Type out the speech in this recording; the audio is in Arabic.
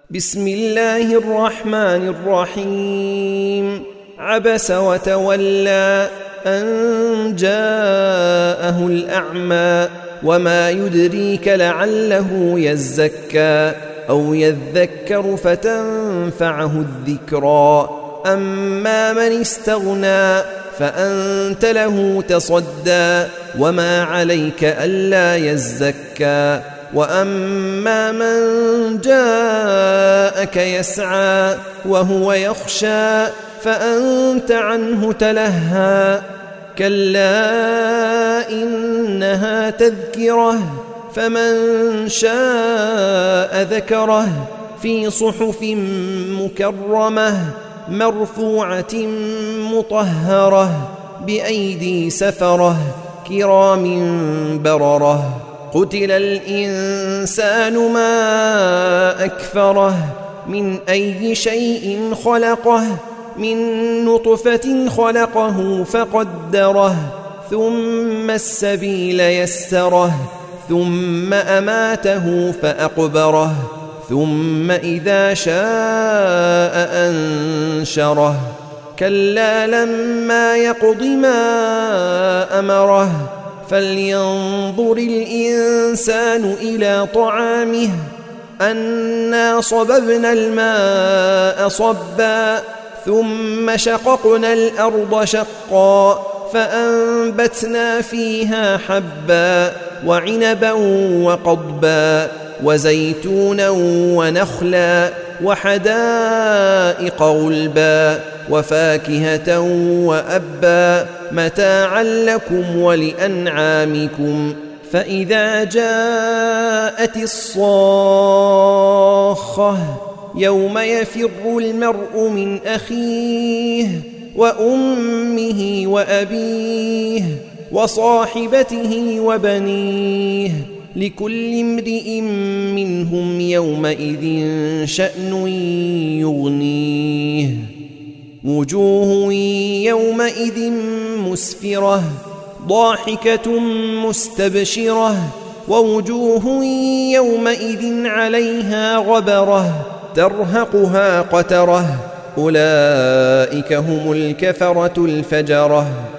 بسم الله الرحمن الرحيم. عبس وتولى أن جاءه الأعمى وما يدريك لعله يزكى أو يذكر فتنفعه الذكرى. أما من استغنى فأنت له تصدى وما عليك ألا يزكى. وأما من جاءك يسعى وهو يخشى فأنت عنه تلهى. كلا إنها تذكرة فمن شاء ذكره في صحف مكرمة مرفوعة مطهرة بأيدي سفرة كرام بررة. قتل الإنسان ما أكفره من أي شيء خلقه من نطفة خلقه فقدره ثم السبيل يسره ثم أماته فأقبره ثم إذا شاء أنشره. كلا لما يقض ما أمره فلينظر الإنسان إلى طعامه أنا صببنا الماء صبا ثم شققنا الأرض شقا فأنبتنا فيها حبا وعنبا وقضبا وزيتونا ونخلا وحدائق غلبا وفاكهة وأبا متاعا لكم ولأنعامكم. فإذا جاءت الصاخة يوم يفر المرء من أخيه وأمه وأبيه وصاحبته وبنيه لكل امرئ منهم يومئذ شأن يغنيه. وجوه يومئذ مسفرة ضاحكة مستبشرة ووجوه يومئذ عليها غبرة ترهقها قترة. أولئك هم الكفرة الفجرة.